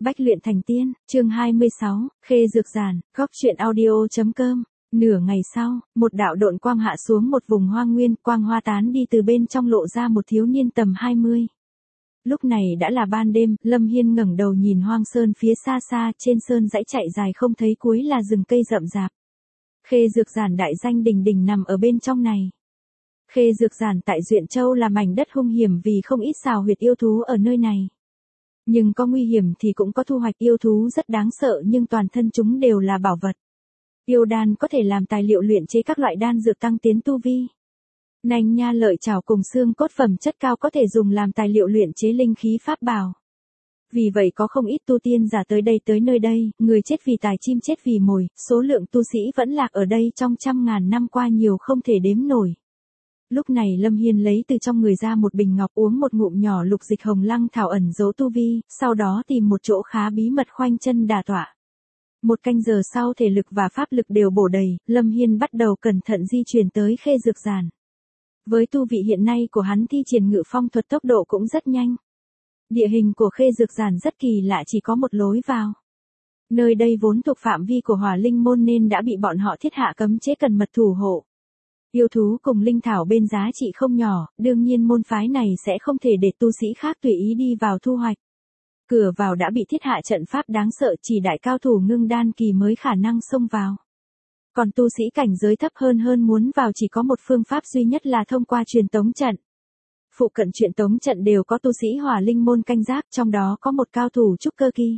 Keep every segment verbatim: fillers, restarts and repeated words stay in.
Bách luyện thành tiên, chương hai mươi sáu, Khê Dược Giản, góc truyện audio.com. Nửa ngày sau, một đạo độn quang hạ xuống một vùng hoang nguyên, quang hoa tán đi từ bên trong lộ ra một thiếu niên tầm hai mươi. Lúc này đã là ban đêm, Lâm Hiên ngẩng đầu nhìn hoang sơn phía xa xa, trên sơn dãy chạy dài không thấy cuối là rừng cây rậm rạp. Khê Dược Giản đại danh đình đình nằm ở bên trong này. Khê Dược Giản tại Duyện Châu là mảnh đất hung hiểm vì không ít xào huyệt yêu thú ở nơi này. Nhưng có nguy hiểm thì cũng có thu hoạch, yêu thú rất đáng sợ nhưng toàn thân chúng đều là bảo vật. Yêu đan có thể làm tài liệu luyện chế các loại đan dược tăng tiến tu vi. Nành nha lợi chảo cùng xương cốt phẩm chất cao có thể dùng làm tài liệu luyện chế linh khí pháp bảo. Vì vậy có không ít tu tiên giả tới đây tới nơi đây, người chết vì tài, chim chết vì mồi, số lượng tu sĩ vẫn lạc ở đây trong trăm ngàn năm qua nhiều không thể đếm nổi. Lúc này Lâm Hiên lấy từ trong người ra một bình ngọc, uống một ngụm nhỏ lục dịch hồng lăng thảo ẩn giấu tu vi, sau đó tìm một chỗ khá bí mật khoanh chân đả tọa. Một canh giờ sau thể lực và pháp lực đều bổ đầy, Lâm Hiên bắt đầu cẩn thận di chuyển tới Khê Dược Giản. Với tu vị hiện nay của hắn thi triển ngự phong thuật tốc độ cũng rất nhanh. Địa hình của Khê Dược Giản rất kỳ lạ, chỉ có một lối vào. Nơi đây vốn thuộc phạm vi của Hỏa Linh môn nên đã bị bọn họ thiết hạ cấm chế cần mật thủ hộ. Yêu thú cùng linh thảo bên giá trị không nhỏ, đương nhiên môn phái này sẽ không thể để tu sĩ khác tùy ý đi vào thu hoạch. Cửa vào đã bị thiết hạ trận pháp đáng sợ, chỉ đại cao thủ ngưng đan kỳ mới khả năng xông vào. Còn tu sĩ cảnh giới thấp hơn hơn muốn vào chỉ có một phương pháp duy nhất là thông qua truyền tống trận. Phụ cận truyền tống trận đều có tu sĩ Hỏa Linh môn canh gác, trong đó có một cao thủ trúc cơ kỳ.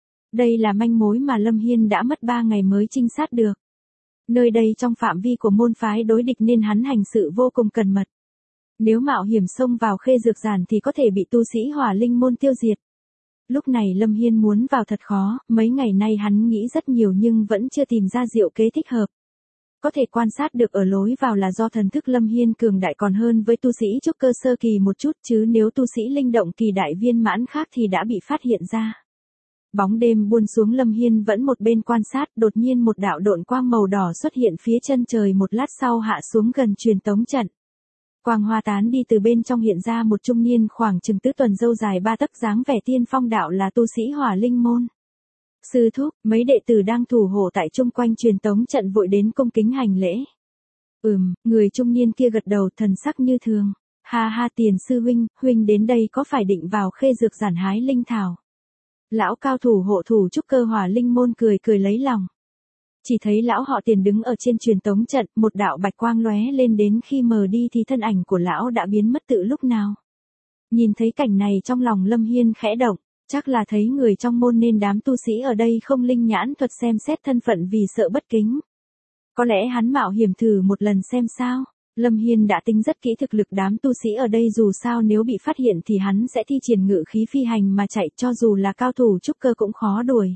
Đây là manh mối mà Lâm Hiên đã mất ba ngày mới trinh sát được. Nơi đây trong phạm vi của môn phái đối địch nên hắn hành sự vô cùng cẩn mật. Nếu mạo hiểm xông vào Khê Dược Giản thì có thể bị tu sĩ Hỏa Linh môn tiêu diệt. Lúc này Lâm Hiên muốn vào thật khó, mấy ngày nay hắn nghĩ rất nhiều nhưng vẫn chưa tìm ra diệu kế thích hợp. Có thể quan sát được ở lối vào là do thần thức Lâm Hiên cường đại còn hơn với tu sĩ trúc cơ sơ kỳ một chút, chứ nếu tu sĩ linh động kỳ đại viên mãn khác thì đã bị phát hiện ra. Bóng đêm buông xuống, Lâm Hiên vẫn một bên quan sát, đột nhiên một đạo độn quang màu đỏ xuất hiện phía chân trời, một lát sau hạ xuống gần truyền tống trận. Quang hoa tán đi, từ bên trong hiện ra một trung niên khoảng chừng tứ tuần, râu dài ba tấc, dáng vẻ tiên phong đạo là tu sĩ Hỏa Linh môn. Sư thúc, mấy đệ tử đang thủ hộ tại chung quanh truyền tống trận vội đến cung kính hành lễ. Ừm, người trung niên kia gật đầu, thần sắc như thường. Ha ha, Tiền sư huynh, huynh đến đây có phải định vào Khê Dược Giản hái linh thảo? Lão cao thủ hộ thủ trúc cơ Hỏa Linh môn cười cười lấy lòng. Chỉ thấy lão họ Tiền đứng ở trên truyền tống trận, một đạo bạch quang lóe lên, đến khi mờ đi thì thân ảnh của lão đã biến mất tự lúc nào. Nhìn thấy cảnh này trong lòng Lâm Hiên khẽ động, chắc là thấy người trong môn nên đám tu sĩ ở đây không linh nhãn thuật xem xét thân phận vì sợ bất kính. Có lẽ hắn mạo hiểm thử một lần xem sao. Lâm Hiên đã tính rất kỹ thực lực đám tu sĩ ở đây, dù sao nếu bị phát hiện thì hắn sẽ thi triển ngự khí phi hành mà chạy, cho dù là cao thủ trúc cơ cũng khó đuổi.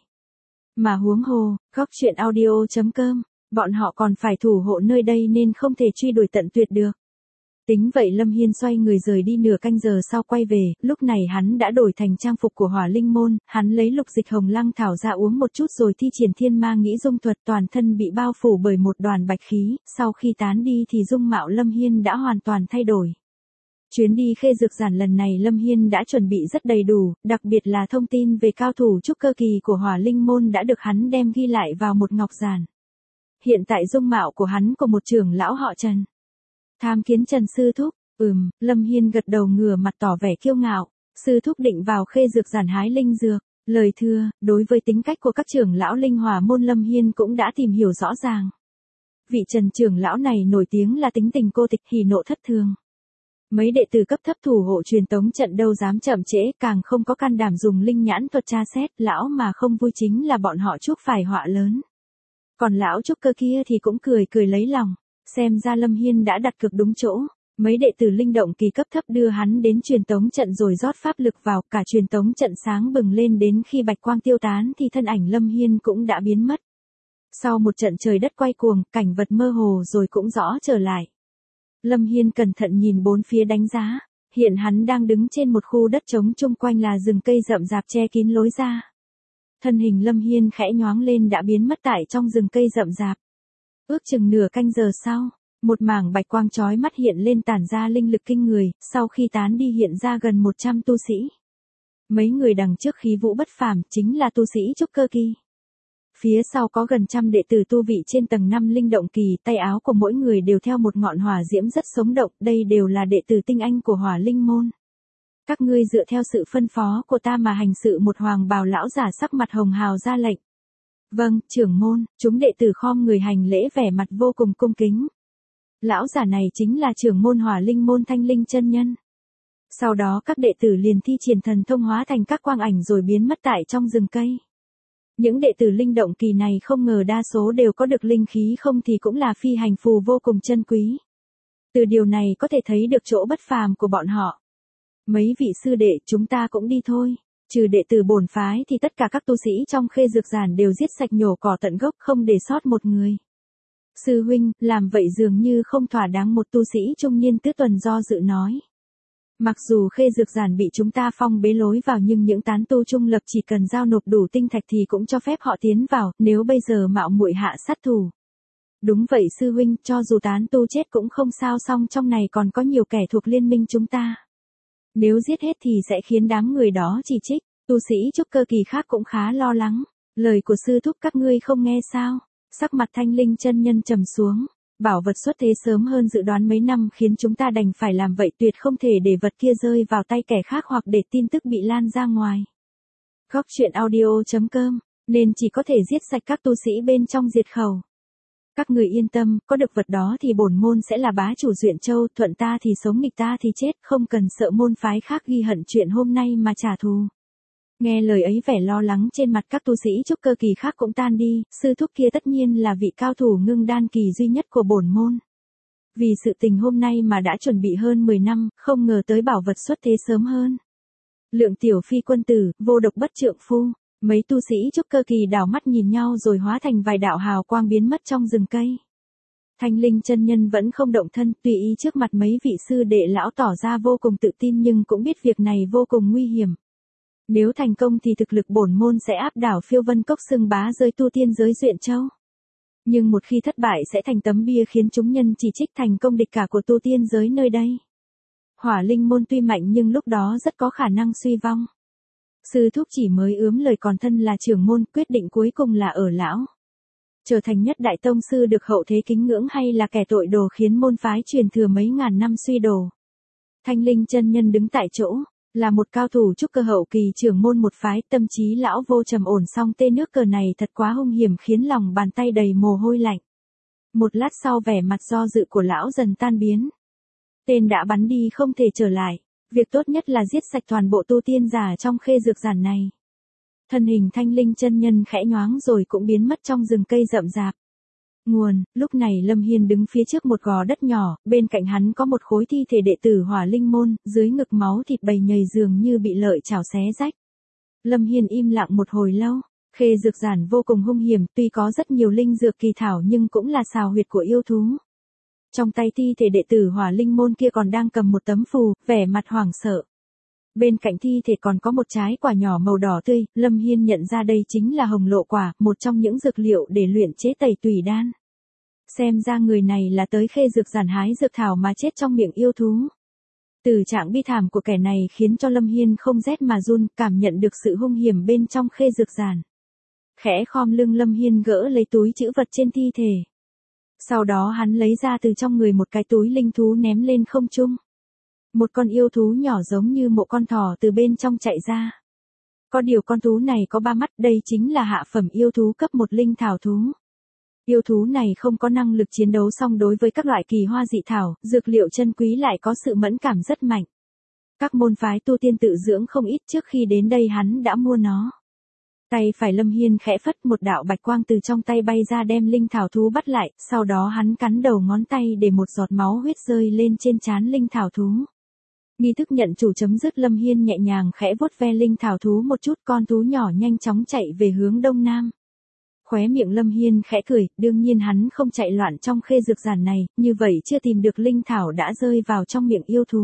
Mà huống hồ, góc truyện audio.com, bọn họ còn phải thủ hộ nơi đây nên không thể truy đuổi tận tuyệt được. Tính vậy Lâm Hiên xoay người rời đi, nửa canh giờ sau quay về, lúc này hắn đã đổi thành trang phục của Hỏa Linh môn, hắn lấy lục dịch hồng lăng thảo ra uống một chút rồi thi triển thiên ma nghĩ dung thuật, toàn thân bị bao phủ bởi một đoàn bạch khí, sau khi tán đi thì dung mạo Lâm Hiên đã hoàn toàn thay đổi. Chuyến đi Khê Dược Giản lần này Lâm Hiên đã chuẩn bị rất đầy đủ, đặc biệt là thông tin về cao thủ trúc cơ kỳ của Hỏa Linh môn đã được hắn đem ghi lại vào một ngọc giản. Hiện tại dung mạo của hắn của một trưởng lão họ Trần. Tham kiến Trần sư thúc. Ừm, Lâm Hiên gật đầu ngửa mặt tỏ vẻ kiêu ngạo. Sư thúc định vào Khê Dược Giản hái linh dược. Lời thưa, đối với tính cách của các trưởng lão linh hỏa môn Lâm Hiên cũng đã tìm hiểu rõ ràng. Vị Trần trưởng lão này nổi tiếng là tính tình cô tịch, hỉ nộ thất thường. Mấy đệ tử cấp thấp thủ hộ truyền tống trận đâu dám chậm trễ, càng không có can đảm dùng linh nhãn thuật tra xét, lão mà không vui chính là bọn họ chuốc phải họa lớn. Còn lão trúc cơ kia thì cũng cười cười lấy lòng. Xem ra Lâm Hiên đã đặt cược đúng chỗ. Mấy đệ tử linh động kỳ cấp thấp đưa hắn đến truyền tống trận rồi rót pháp lực vào, cả truyền tống trận sáng bừng lên, đến khi bạch quang tiêu tán thì thân ảnh Lâm Hiên cũng đã biến mất. Sau một trận trời đất quay cuồng, cảnh vật mơ hồ rồi cũng rõ trở lại. Lâm Hiên cẩn thận nhìn bốn phía đánh giá, hiện hắn đang đứng trên một khu đất trống, chung quanh là rừng cây rậm rạp che kín lối ra. Thân hình Lâm Hiên khẽ nhoáng lên đã biến mất tại trong rừng cây rậm rạp. Ước chừng nửa canh giờ sau, một mảng bạch quang chói mắt hiện lên, tản ra linh lực kinh người, sau khi tán đi hiện ra gần một trăm tu sĩ. Mấy người đằng trước khí vũ bất phàm chính là tu sĩ trúc cơ kỳ. Phía sau có gần trăm đệ tử tu vị trên tầng năm linh động kỳ, tay áo của mỗi người đều theo một ngọn hỏa diễm rất sống động, đây đều là đệ tử tinh anh của Hỏa Linh môn. Các ngươi dựa theo sự phân phó của ta mà hành sự, một hoàng bào lão giả sắc mặt hồng hào ra lệnh. Vâng, trưởng môn, chúng đệ tử khom người hành lễ vẻ mặt vô cùng cung kính. Lão giả này chính là trưởng môn Hỏa Linh môn Thanh Linh chân nhân. Sau đó các đệ tử liền thi triển thần thông hóa thành các quang ảnh rồi biến mất tại trong rừng cây. Những đệ tử linh động kỳ này không ngờ đa số đều có được linh khí, không thì cũng là phi hành phù vô cùng chân quý. Từ điều này có thể thấy được chỗ bất phàm của bọn họ. Mấy vị sư đệ, chúng ta cũng đi thôi. Trừ đệ tử bổn phái thì tất cả các tu sĩ trong Khê Dược Giản đều giết sạch nhổ cỏ tận gốc, không để sót một người. Sư huynh, làm vậy dường như không thỏa đáng, một tu sĩ trung niên tứ tuần do dự nói. Mặc dù Khê Dược Giản bị chúng ta phong bế lối vào nhưng những tán tu trung lập chỉ cần giao nộp đủ tinh thạch thì cũng cho phép họ tiến vào, nếu bây giờ mạo muội hạ sát thủ. Đúng vậy sư huynh, cho dù tán tu chết cũng không sao, song trong này còn có nhiều kẻ thuộc liên minh chúng ta. Nếu giết hết thì sẽ khiến đám người đó chỉ trích, tu sĩ trúc cơ kỳ khác cũng khá lo lắng. Lời của sư thúc các ngươi không nghe sao? Sắc mặt Thanh Linh chân nhân trầm xuống. Bảo vật xuất thế sớm hơn dự đoán mấy năm khiến chúng ta đành phải làm vậy, tuyệt không thể để vật kia rơi vào tay kẻ khác hoặc để tin tức bị lan ra ngoài. Góc truyện audio chấm com, nên chỉ có thể giết sạch các tu sĩ bên trong diệt khẩu. Các người yên tâm, có được vật đó thì bổn môn sẽ là bá chủ Duyện Châu, thuận ta thì sống nghịch ta thì chết, không cần sợ môn phái khác ghi hận chuyện hôm nay mà trả thù. Nghe lời ấy vẻ lo lắng trên mặt các tu sĩ trúc cơ kỳ khác cũng tan đi, sư thúc kia tất nhiên là vị cao thủ ngưng đan kỳ duy nhất của bổn môn. Vì sự tình hôm nay mà đã chuẩn bị hơn mười năm, không ngờ tới bảo vật xuất thế sớm hơn. Lượng tiểu phi quân tử, vô độc bất trượng phu, mấy tu sĩ trúc cơ kỳ đảo mắt nhìn nhau rồi hóa thành vài đạo hào quang biến mất trong rừng cây. Thanh Linh chân nhân vẫn không động thân, tùy ý trước mặt mấy vị sư đệ lão tỏ ra vô cùng tự tin nhưng cũng biết việc này vô cùng nguy hiểm. Nếu thành công thì thực lực bổn môn sẽ áp đảo Phiêu Vân Cốc xưng bá giới tu tiên giới Duyện Châu. Nhưng một khi thất bại sẽ thành tấm bia khiến chúng nhân chỉ trích, thành công địch cả của tu tiên giới nơi đây. Hỏa Linh môn tuy mạnh nhưng lúc đó rất có khả năng suy vong. Sư thúc chỉ mới ướm lời, còn thân là trưởng môn, quyết định cuối cùng là ở lão. Trở thành nhất đại tông sư được hậu thế kính ngưỡng hay là kẻ tội đồ khiến môn phái truyền thừa mấy ngàn năm suy đổ. Thanh Linh chân nhân đứng tại chỗ. Là một cao thủ trúc cơ hậu kỳ trưởng môn một phái, tâm trí lão vô trầm ổn, song tên nước cờ này thật quá hung hiểm khiến lòng bàn tay đầy mồ hôi lạnh. Một lát sau vẻ mặt do dự của lão dần tan biến. Tên đã bắn đi không thể trở lại, việc tốt nhất là giết sạch toàn bộ tu tiên giả trong Khê Dược Giản này. Thân hình Thanh Linh chân nhân khẽ nhoáng rồi cũng biến mất trong rừng cây rậm rạp. Nguồn, lúc này Lâm Hiên đứng phía trước một gò đất nhỏ, bên cạnh hắn có một khối thi thể đệ tử Hỏa Linh môn, dưới ngực máu thịt bầy nhầy dường như bị lợi chảo xé rách. Lâm Hiên im lặng một hồi lâu, Khê Dược Giản vô cùng hung hiểm, tuy có rất nhiều linh dược kỳ thảo nhưng cũng là sào huyệt của yêu thú. Trong tay thi thể đệ tử Hỏa Linh môn kia còn đang cầm một tấm phù, vẻ mặt hoảng sợ. Bên cạnh thi thể còn có một trái quả nhỏ màu đỏ tươi, Lâm Hiên nhận ra đây chính là hồng lộ quả, một trong những dược liệu để luyện chế tẩy tùy đan. Xem ra người này là tới Khê Dược Giản hái dược thảo mà chết trong miệng yêu thú. Từ trạng bi thảm của kẻ này khiến cho Lâm Hiên không rét mà run, cảm nhận được sự hung hiểm bên trong Khê Dược Giản. Khẽ khom lưng, Lâm Hiên gỡ lấy túi trữ vật trên thi thể. Sau đó hắn lấy ra từ trong người một cái túi linh thú ném lên không trung. Một con yêu thú nhỏ giống như một con thỏ từ bên trong chạy ra. Có điều con thú này có ba mắt, đây chính là hạ phẩm yêu thú cấp một linh thảo thú. Yêu thú này không có năng lực chiến đấu, song đối với các loại kỳ hoa dị thảo, dược liệu chân quý lại có sự mẫn cảm rất mạnh. Các môn phái tu tiên tự dưỡng không ít, trước khi đến đây hắn đã mua nó. Tay phải Lâm Hiên khẽ phất, một đạo bạch quang từ trong tay bay ra đem linh thảo thú bắt lại, sau đó hắn cắn đầu ngón tay để một giọt máu huyết rơi lên trên trán linh thảo thú. Nghi thức nhận chủ chấm dứt, Lâm Hiên nhẹ nhàng khẽ vuốt ve linh thảo thú một chút, con thú nhỏ nhanh chóng chạy về hướng đông nam. Khóe miệng Lâm Hiên khẽ cười, đương nhiên hắn không chạy loạn trong Khê Dược Giản này, như vậy chưa tìm được linh thảo đã rơi vào trong miệng yêu thú.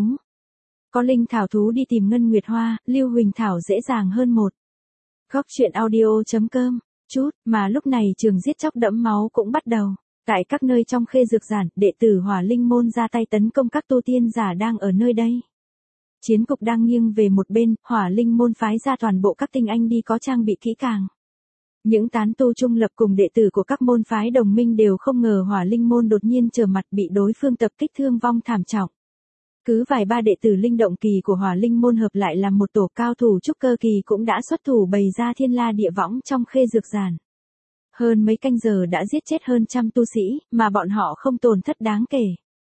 Có linh thảo thú đi tìm Ngân Nguyệt Hoa, Lưu Huỳnh Thảo dễ dàng hơn một. Góc truyện audio chấm com, chút, mà lúc này trường giết chóc đẫm máu cũng bắt đầu. Tại các nơi trong Khê Dược Giản, đệ tử Hỏa Linh môn ra tay tấn công các tu tiên giả đang ở nơi đây. Chiến cục đang nghiêng về một bên, Hỏa Linh môn phái ra toàn bộ các tinh anh đi có trang bị kỹ càng. Những tán tu trung lập cùng đệ tử của các môn phái đồng minh đều không ngờ Hỏa Linh môn đột nhiên trở mặt bị đối phương tập kích thương vong thảm trọng. Cứ vài ba đệ tử linh động kỳ của Hỏa Linh môn hợp lại làm một tổ cao thủ trúc cơ kỳ cũng đã xuất thủ bày ra thiên la địa võng trong khê dược giản. Hơn mấy canh giờ đã giết chết hơn trăm tu sĩ, mà bọn họ không tổn thất đáng kể.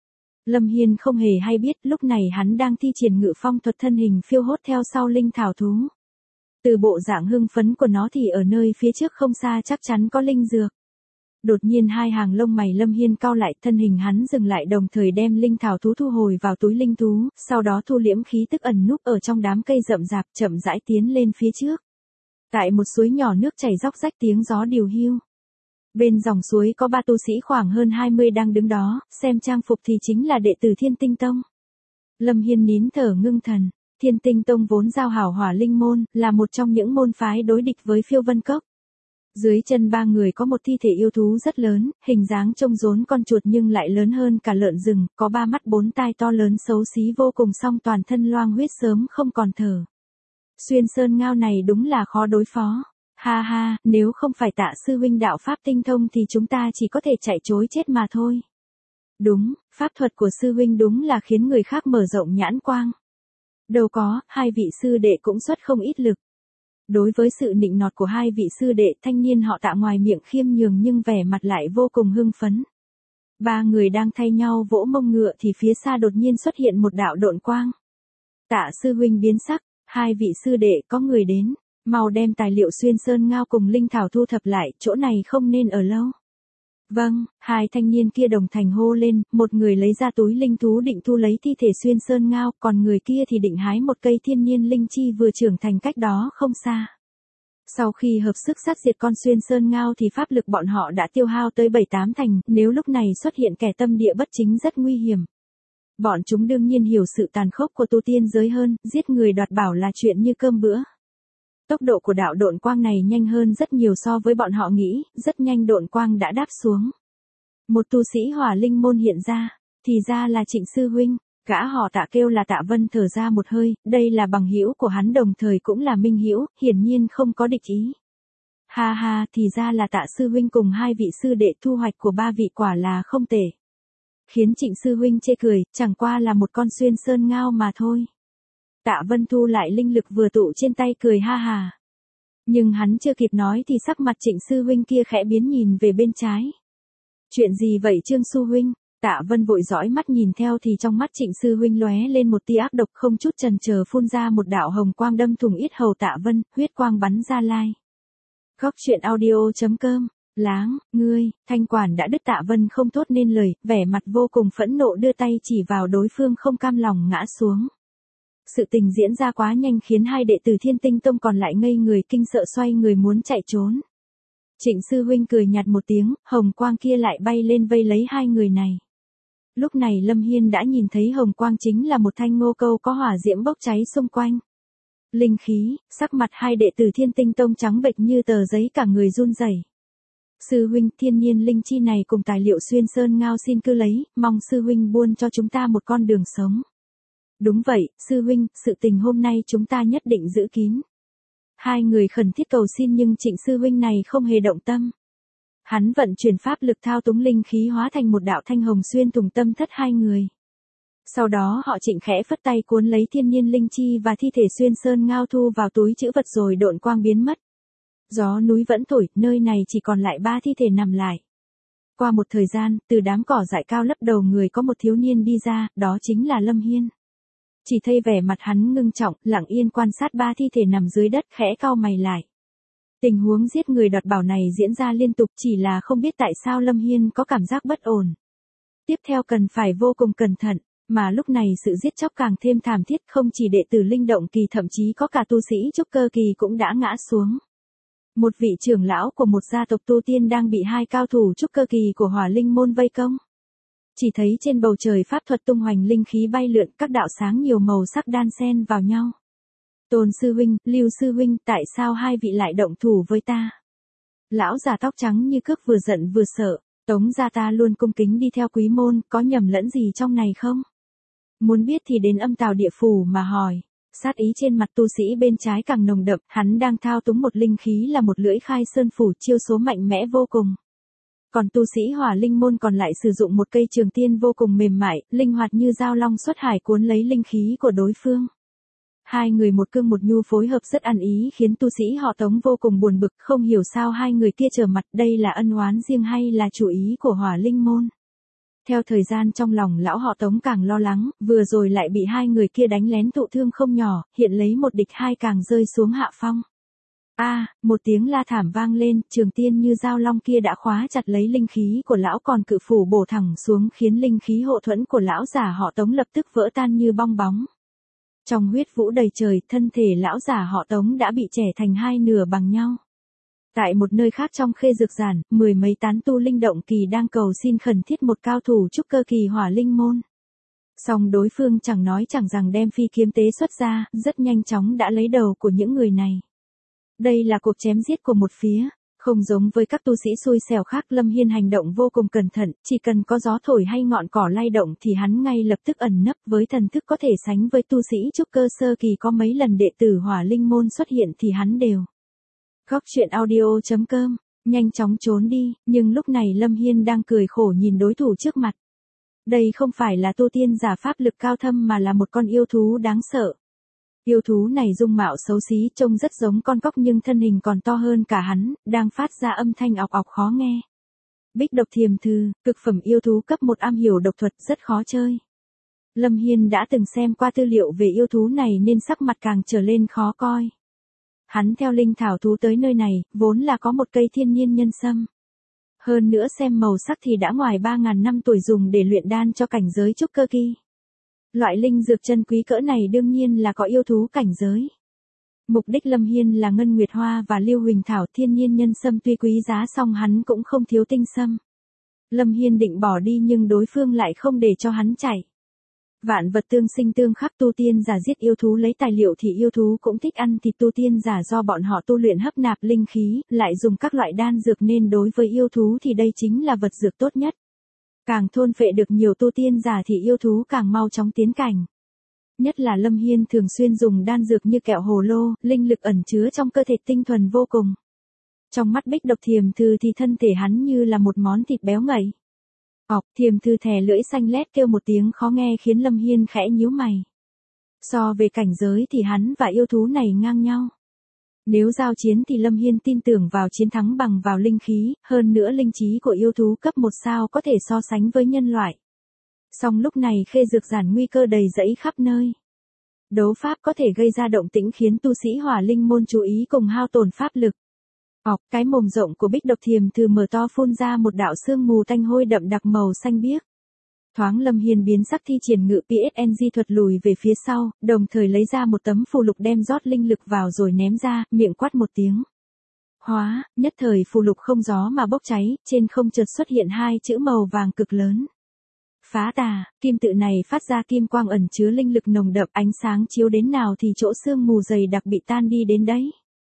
Lâm Hiên không hề hay biết lúc này hắn đang thi triển ngự phong thuật thân hình phiêu hốt theo sau linh thảo thú. Từ bộ dạng hưng phấn của nó thì ở nơi phía trước không xa chắc chắn có linh dược. Đột nhiên hai hàng lông mày Lâm Hiên cau lại, thân hình hắn dừng lại đồng thời đem linh thảo thú thu hồi vào túi linh thú, sau đó thu liễm khí tức ẩn núp ở trong đám cây rậm rạp chậm rãi tiến lên phía trước. Tại một suối nhỏ nước chảy róc rách tiếng gió điều hiu. Bên dòng suối có ba tu sĩ khoảng hơn hai mươi đang đứng đó, xem trang phục thì chính là đệ tử Thiên Tinh Tông. Lâm Hiên nín thở ngưng thần, Thiên Tinh Tông vốn giao hảo Hỏa Linh môn, là một trong những môn phái đối địch với Phiêu Vân Cốc. Dưới chân ba người có một thi thể yêu thú rất lớn, hình dáng trông rốn con chuột nhưng lại lớn hơn cả lợn rừng, có ba mắt bốn tai to lớn xấu xí vô cùng, song toàn thân loang huyết sớm không còn thở. Xuyên Sơn Ngao này đúng là khó đối phó. Ha ha, nếu không phải Tạ sư huynh đạo pháp tinh thông thì chúng ta chỉ có thể chạy trối chết mà thôi. Đúng, pháp thuật của sư huynh đúng là khiến người khác mở rộng nhãn quang. Đâu có, hai vị sư đệ cũng xuất không ít lực. Đối với sự nịnh nọt của hai vị sư đệ, thanh niên họ Tạ ngoài miệng khiêm nhường nhưng vẻ mặt lại vô cùng hưng phấn. Ba người đang thay nhau vỗ mông ngựa thì phía xa đột nhiên xuất hiện một đạo độn quang. Tạ sư huynh biến sắc, hai vị sư đệ có người đến. Mau đem tài liệu Xuyên Sơn Ngao cùng linh thảo thu thập lại, chỗ này không nên ở lâu. Vâng, hai thanh niên kia đồng thành hô lên, một người lấy ra túi linh thú định thu lấy thi thể Xuyên Sơn Ngao, còn người kia thì định hái một cây thiên nhiên linh chi vừa trưởng thành cách đó không xa. Sau khi hợp sức sát diệt con Xuyên Sơn Ngao thì pháp lực bọn họ đã tiêu hao tới bảy tám thành, nếu lúc này xuất hiện kẻ tâm địa bất chính rất nguy hiểm. Bọn chúng đương nhiên hiểu sự tàn khốc của tu tiên giới hơn, giết người đoạt bảo là chuyện như cơm bữa. Tốc độ của đạo độn quang này nhanh hơn rất nhiều so với bọn họ nghĩ, rất nhanh độn quang đã đáp xuống. Một tu sĩ Hỏa Linh môn hiện ra, thì ra là Trịnh sư huynh, gã họ Tạ kêu là Tạ Vân thở ra một hơi, đây là bằng hữu của hắn đồng thời cũng là minh hữu, hiển nhiên không có địch ý. Ha ha, thì ra là Tạ sư huynh cùng hai vị sư đệ, thu hoạch của ba vị quả là không tệ. Khiến Trịnh sư huynh chê cười, chẳng qua là một con Xuyên Sơn Ngao mà thôi. Tạ Vân thu lại linh lực vừa tụ trên tay cười ha hà. Nhưng hắn chưa kịp nói thì sắc mặt Trịnh sư huynh kia khẽ biến nhìn về bên trái. Chuyện gì vậy Trương sư huynh? Tạ Vân vội dõi mắt nhìn theo thì trong mắt Trịnh sư huynh lóe lên một tia ác độc, không chút chần chờ phun ra một đạo hồng quang đâm thủng yết hầu Tạ Vân, huyết quang bắn ra lai. Góc truyện audio chấm com. Láng, ngươi, thanh quản đã đứt. Tạ Vân không thốt nên lời, vẻ mặt vô cùng phẫn nộ đưa tay chỉ vào đối phương không cam lòng ngã xuống. Sự tình diễn ra quá nhanh khiến hai đệ tử Thiên Tinh Tông còn lại ngây người kinh sợ xoay người muốn chạy trốn. Trịnh sư huynh cười nhạt một tiếng, hồng quang kia lại bay lên vây lấy hai người này. Lúc này Lâm Hiên đã nhìn thấy hồng quang chính là một thanh ngô câu có hỏa diễm bốc cháy xung quanh. Linh khí, sắc mặt hai đệ tử Thiên Tinh Tông trắng bệch như tờ giấy, cả người run rẩy. Sư huynh, thiên nhiên linh chi này cùng tài liệu Xuyên Sơn Ngao xin cứ lấy, mong sư huynh buôn cho chúng ta một con đường sống. Đúng vậy, sư huynh, sự tình hôm nay chúng ta nhất định giữ kín. Hai người khẩn thiết cầu xin nhưng Trịnh sư huynh này không hề động tâm. Hắn vận chuyển pháp lực thao túng linh khí hóa thành một đạo thanh hồng xuyên thủng tâm thất hai người. Sau đó họ Trịnh khẽ phất tay cuốn lấy thiên nhiên linh chi và thi thể Xuyên Sơn Ngao thu vào túi trữ vật rồi độn quang biến mất. Gió núi vẫn thổi, nơi này chỉ còn lại ba thi thể nằm lại. Qua một thời gian, từ đám cỏ dại cao lấp đầu người có một thiếu niên đi ra, đó chính là Lâm Hiên. Chỉ thấy vẻ mặt hắn ngưng trọng, lặng yên quan sát ba thi thể nằm dưới đất, khẽ cau mày lại. Tình huống giết người đoạt bảo này diễn ra liên tục, chỉ là không biết tại sao Lâm Hiên có cảm giác bất ổn. Tiếp theo cần phải vô cùng cẩn thận, mà lúc này sự giết chóc càng thêm thảm thiết, không chỉ đệ tử linh động kỳ thậm chí có cả tu sĩ trúc cơ kỳ cũng đã ngã xuống. Một vị trưởng lão của một gia tộc tu tiên đang bị hai cao thủ trúc cơ kỳ của Hỏa Linh môn vây công. Chỉ thấy trên bầu trời pháp thuật tung hoành, linh khí bay lượn, các đạo sáng nhiều màu sắc đan xen vào nhau. Tôn sư huynh, Lưu sư huynh, tại sao hai vị lại động thủ với ta? Lão già tóc trắng như cước vừa giận vừa sợ, Tống gia ta luôn cung kính đi theo quý môn, có nhầm lẫn gì trong này không? Muốn biết thì đến âm tào địa phủ mà hỏi. Sát ý trên mặt tu sĩ bên trái càng nồng đậm, hắn đang thao túng một linh khí là một lưỡi khai sơn phủ, chiêu số mạnh mẽ vô cùng. Còn tu sĩ hỏa linh môn còn lại sử dụng một cây trường tiên vô cùng mềm mại, linh hoạt như dao long xuất hải cuốn lấy linh khí của đối phương. Hai người một cương một nhu phối hợp rất ăn ý khiến tu sĩ họ Tống vô cùng buồn bực, không hiểu sao hai người kia trở mặt, đây là ân oán riêng hay là chủ ý của hỏa linh môn. Theo thời gian trong lòng lão họ Tống càng lo lắng, vừa rồi lại bị hai người kia đánh lén thụ thương không nhỏ, hiện lấy một địch hai càng rơi xuống hạ phong. A, à, một tiếng la thảm vang lên, trường tiên như dao long kia đã khóa chặt lấy linh khí của lão, còn cự phủ bổ thẳng xuống khiến linh khí hộ thuẫn của lão giả họ Tống lập tức vỡ tan như bong bóng. Trong huyết vũ đầy trời, thân thể lão giả họ Tống đã bị chẻ thành hai nửa bằng nhau. Tại một nơi khác trong khê dược giản, mười mấy tán tu linh động kỳ đang cầu xin khẩn thiết một cao thủ trúc cơ kỳ hỏa linh môn. Song đối phương chẳng nói chẳng rằng đem phi kiếm tế xuất ra, rất nhanh chóng đã lấy đầu của những người này. Đây là cuộc chém giết của một phía, không giống với các tu sĩ xui xẻo khác, Lâm Hiên hành động vô cùng cẩn thận, chỉ cần có gió thổi hay ngọn cỏ lay động thì hắn ngay lập tức ẩn nấp, với thần thức có thể sánh với tu sĩ trúc cơ sơ kỳ, có mấy lần đệ tử hỏa linh môn xuất hiện thì hắn đều. Góc truyện audio chấm com, nhanh chóng trốn đi, nhưng lúc này Lâm Hiên đang cười khổ nhìn đối thủ trước mặt. Đây không phải là tu tiên giả pháp lực cao thâm mà là một con yêu thú đáng sợ. Yêu thú này dung mạo xấu xí, trông rất giống con cóc nhưng thân hình còn to hơn cả hắn, đang phát ra âm thanh ọc ọc khó nghe. Bích độc thiềm thư, cực phẩm yêu thú cấp một, am hiểu độc thuật, rất khó chơi. Lâm Hiên đã từng xem qua tư liệu về yêu thú này nên sắc mặt càng trở lên khó coi. Hắn theo linh thảo thú tới nơi này, vốn là có một cây thiên nhiên nhân sâm. Hơn nữa xem màu sắc thì đã ngoài ba ngàn năm tuổi, dùng để luyện đan cho cảnh giới trúc cơ kỳ. Loại linh dược chân quý cỡ này đương nhiên là có yêu thú cảnh giới. Mục đích Lâm Hiên là ngân nguyệt hoa và lưu huỳnh thảo, thiên nhiên nhân sâm tuy quý giá song hắn cũng không thiếu tinh sâm. Lâm Hiên định bỏ đi nhưng đối phương lại không để cho hắn chạy. Vạn vật tương sinh tương khắc, tu tiên giả giết yêu thú lấy tài liệu thì yêu thú cũng thích ăn thịt tu tiên giả, do bọn họ tu luyện hấp nạp linh khí, lại dùng các loại đan dược nên đối với yêu thú thì đây chính là vật dược tốt nhất. Càng thôn phệ được nhiều tu tiên giả thì yêu thú càng mau chóng tiến cảnh. Nhất là Lâm Hiên thường xuyên dùng đan dược như kẹo hồ lô, linh lực ẩn chứa trong cơ thể tinh thuần vô cùng. Trong mắt Bích độc thiềm thư thì thân thể hắn như là một món thịt béo ngậy. Ọc, thiềm thư thè lưỡi xanh lét kêu một tiếng khó nghe khiến Lâm Hiên khẽ nhíu mày. So về cảnh giới thì hắn và yêu thú này ngang nhau. Nếu giao chiến thì Lâm Hiên tin tưởng vào chiến thắng bằng vào linh khí, hơn nữa linh trí của yêu thú cấp một sao có thể so sánh với nhân loại. Song lúc này khê dược giản nguy cơ đầy rẫy khắp nơi. Đấu pháp có thể gây ra động tĩnh khiến tu sĩ hỏa linh môn chú ý cùng hao tổn pháp lực. Ọc, cái mồm rộng của Bích độc thiềm thư mở to phun ra một đạo sương mù tanh hôi đậm đặc màu xanh biếc. Thoáng Lâm Hiên biến sắc thi triển ngự pê ét en giê thuật lùi về phía sau, đồng thời lấy ra một tấm phù lục đem rót linh lực vào rồi ném ra, miệng quát một tiếng. Hóa, nhất thời phù lục không gió mà bốc cháy, trên không chợt xuất hiện hai chữ màu vàng cực lớn. Phá tà, kim tự này phát ra kim quang ẩn chứa linh lực nồng đậm, ánh sáng chiếu đến nào thì chỗ sương mù dày đặc bị tan đi đến đấy.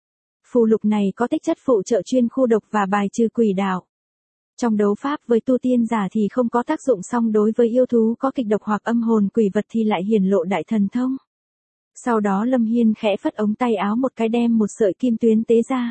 Phù lục này có tích chất phụ trợ chuyên khu độc và bài trừ quỷ đạo. Trong đấu pháp với tu tiên giả thì không có tác dụng, song đối với yêu thú có kịch độc hoặc âm hồn quỷ vật thì lại hiển lộ đại thần thông. Sau đó Lâm Hiên khẽ phất ống tay áo một cái đem một sợi kim tuyến tế ra.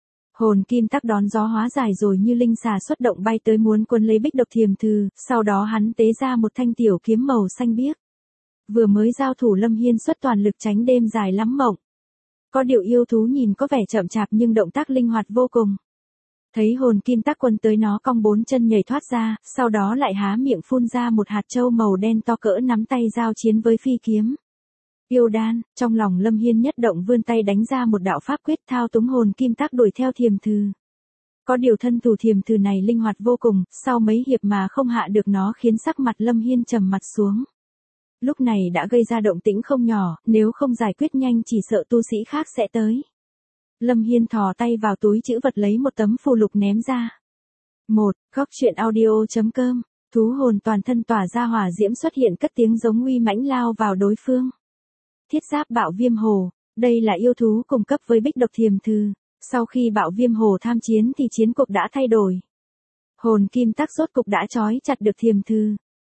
Hồn kim tắc đón gió hóa dài rồi như linh xà xuất động bay tới muốn cuốn lấy Bích độc thiềm thư, sau đó hắn tế ra một thanh tiểu kiếm màu xanh biếc. Vừa mới giao thủ Lâm Hiên xuất toàn lực tránh đêm dài lắm mộng. Có điều yêu thú nhìn có vẻ chậm chạp nhưng động tác linh hoạt vô cùng. Thấy hồn kim tắc quân tới nó cong bốn chân nhảy thoát ra, sau đó lại há miệng phun ra một hạt châu màu đen to cỡ nắm tay giao chiến với phi kiếm. Yêu đan, trong lòng Lâm Hiên nhất động vươn tay đánh ra một đạo pháp quyết thao túng hồn kim tắc đuổi theo thiềm thư. Có điều thân thủ thiềm thư này linh hoạt vô cùng, sau mấy hiệp mà không hạ được nó khiến sắc mặt Lâm Hiên trầm mặt xuống. Lúc này đã gây ra động tĩnh không nhỏ, nếu không giải quyết nhanh chỉ sợ tu sĩ khác sẽ tới. Lâm Hiên thò tay vào túi trữ vật lấy một tấm phù lục ném ra. một. Góc truyện audio chấm com, thú hồn toàn thân tỏa ra hỏa diễm xuất hiện cất tiếng giống uy mãnh lao vào đối phương. Thiết giáp bạo viêm hồ, đây là yêu thú cùng cấp với Bích độc thiềm thư. Sau khi bạo viêm hồ tham chiến thì chiến cục đã thay đổi. Hồn kim tắc rốt cục đã trói chặt được thiềm thư.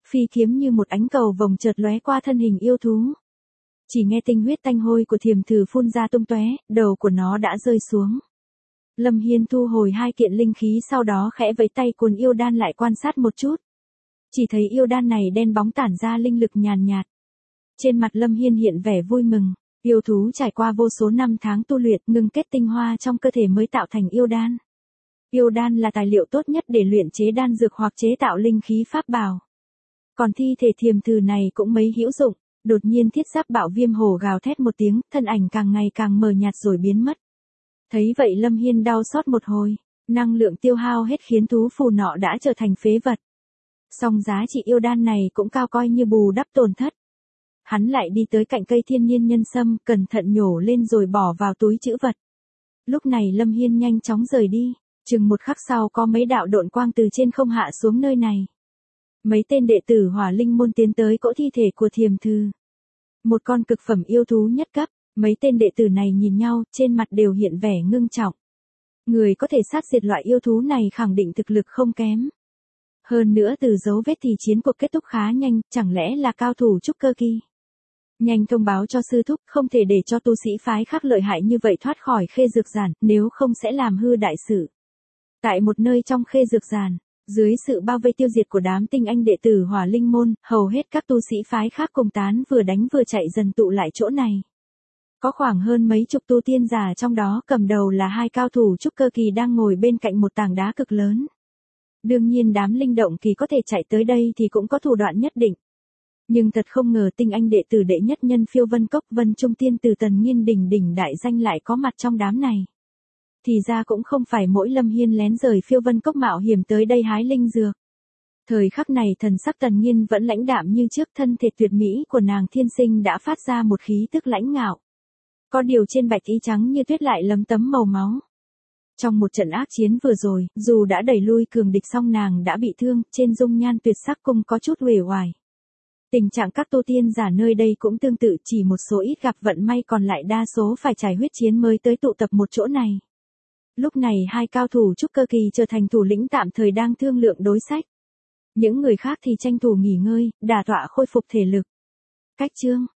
Phi kiếm như một ánh cầu vồng chợt lóe qua thân hình yêu thú. Chỉ nghe tinh huyết tanh hôi của thiềm thử phun ra tung tóe, đầu của nó đã rơi xuống. Lâm Hiên thu hồi hai kiện linh khí, sau đó khẽ vẫy tay cuốn yêu đan lại quan sát một chút. Chỉ thấy yêu đan này đen bóng tản ra linh lực nhàn nhạt. Trên mặt Lâm Hiên hiện vẻ vui mừng, yêu thú trải qua vô số năm tháng tu luyện, ngưng kết tinh hoa trong cơ thể mới tạo thành yêu đan. Yêu đan là tài liệu tốt nhất để luyện chế đan dược hoặc chế tạo linh khí pháp bảo. Còn thi thể thiềm thử này cũng mấy hữu dụng. Đột nhiên thiết giáp bạo viêm hổ gào thét một tiếng, thân ảnh càng ngày càng mờ nhạt rồi biến mất. Thấy vậy Lâm Hiên đau xót một hồi, năng lượng tiêu hao hết khiến thú phù nọ đã trở thành phế vật. Song giá trị yêu đan này cũng cao coi như bù đắp tổn thất. Hắn lại đi tới cạnh cây thiên nhiên nhân sâm, cẩn thận nhổ lên rồi bỏ vào túi trữ vật. Lúc này Lâm Hiên nhanh chóng rời đi, chừng một khắc sau có mấy đạo độn quang từ trên không hạ xuống nơi này. Mấy tên đệ tử Hỏa Linh môn tiến tới cỗ thi thể của thiềm thử. Một con cực phẩm yêu thú nhất cấp, mấy tên đệ tử này nhìn nhau, trên mặt đều hiện vẻ ngưng trọng. Người có thể sát diệt loại yêu thú này khẳng định thực lực không kém. Hơn nữa từ dấu vết thì chiến cuộc kết thúc khá nhanh, chẳng lẽ là cao thủ trúc cơ kỳ. Nhanh thông báo cho sư thúc, không thể để cho tu sĩ phái khác lợi hại như vậy thoát khỏi khê dược giản, nếu không sẽ làm hư đại sự. Tại một nơi trong khê dược giản, dưới sự bao vây tiêu diệt của đám tinh anh đệ tử Hỏa Linh môn, hầu hết các tu sĩ phái khác cùng tán vừa đánh vừa chạy dần tụ lại chỗ này. Có khoảng hơn mấy chục tu tiên giả, trong đó cầm đầu là hai cao thủ trúc cơ kỳ đang ngồi bên cạnh một tảng đá cực lớn. Đương nhiên đám linh động kỳ có thể chạy tới đây thì cũng có thủ đoạn nhất định. Nhưng thật không ngờ tinh anh đệ tử đệ nhất nhân Phiêu Vân Cốc Vân Trung Tiên từ Tần Nghiên đỉnh đỉnh đại danh lại có mặt trong đám này. Thì ra cũng không phải mỗi Lâm Hiên lén rời Phiêu Vân Cốc mạo hiểm tới đây hái linh dược. Thời khắc này thần sắc Tần Nghiên vẫn lãnh đạm như trước, thân thể tuyệt mỹ của nàng thiên sinh đã phát ra một khí tức lãnh ngạo. Có điều trên bạch y trắng như tuyết lại lấm tấm màu máu. Trong một trận ác chiến vừa rồi, dù đã đẩy lui cường địch song nàng đã bị thương, trên dung nhan tuyệt sắc cung có chút uể oải. Tình trạng các tu tiên giả nơi đây cũng tương tự, chỉ một số ít gặp vận may, còn lại đa số phải trải huyết chiến mới tới tụ tập một chỗ này. Lúc này hai cao thủ trúc cơ kỳ trở thành thủ lĩnh tạm thời đang thương lượng đối sách. Những người khác thì tranh thủ nghỉ ngơi, đả tọa khôi phục thể lực. Cách chương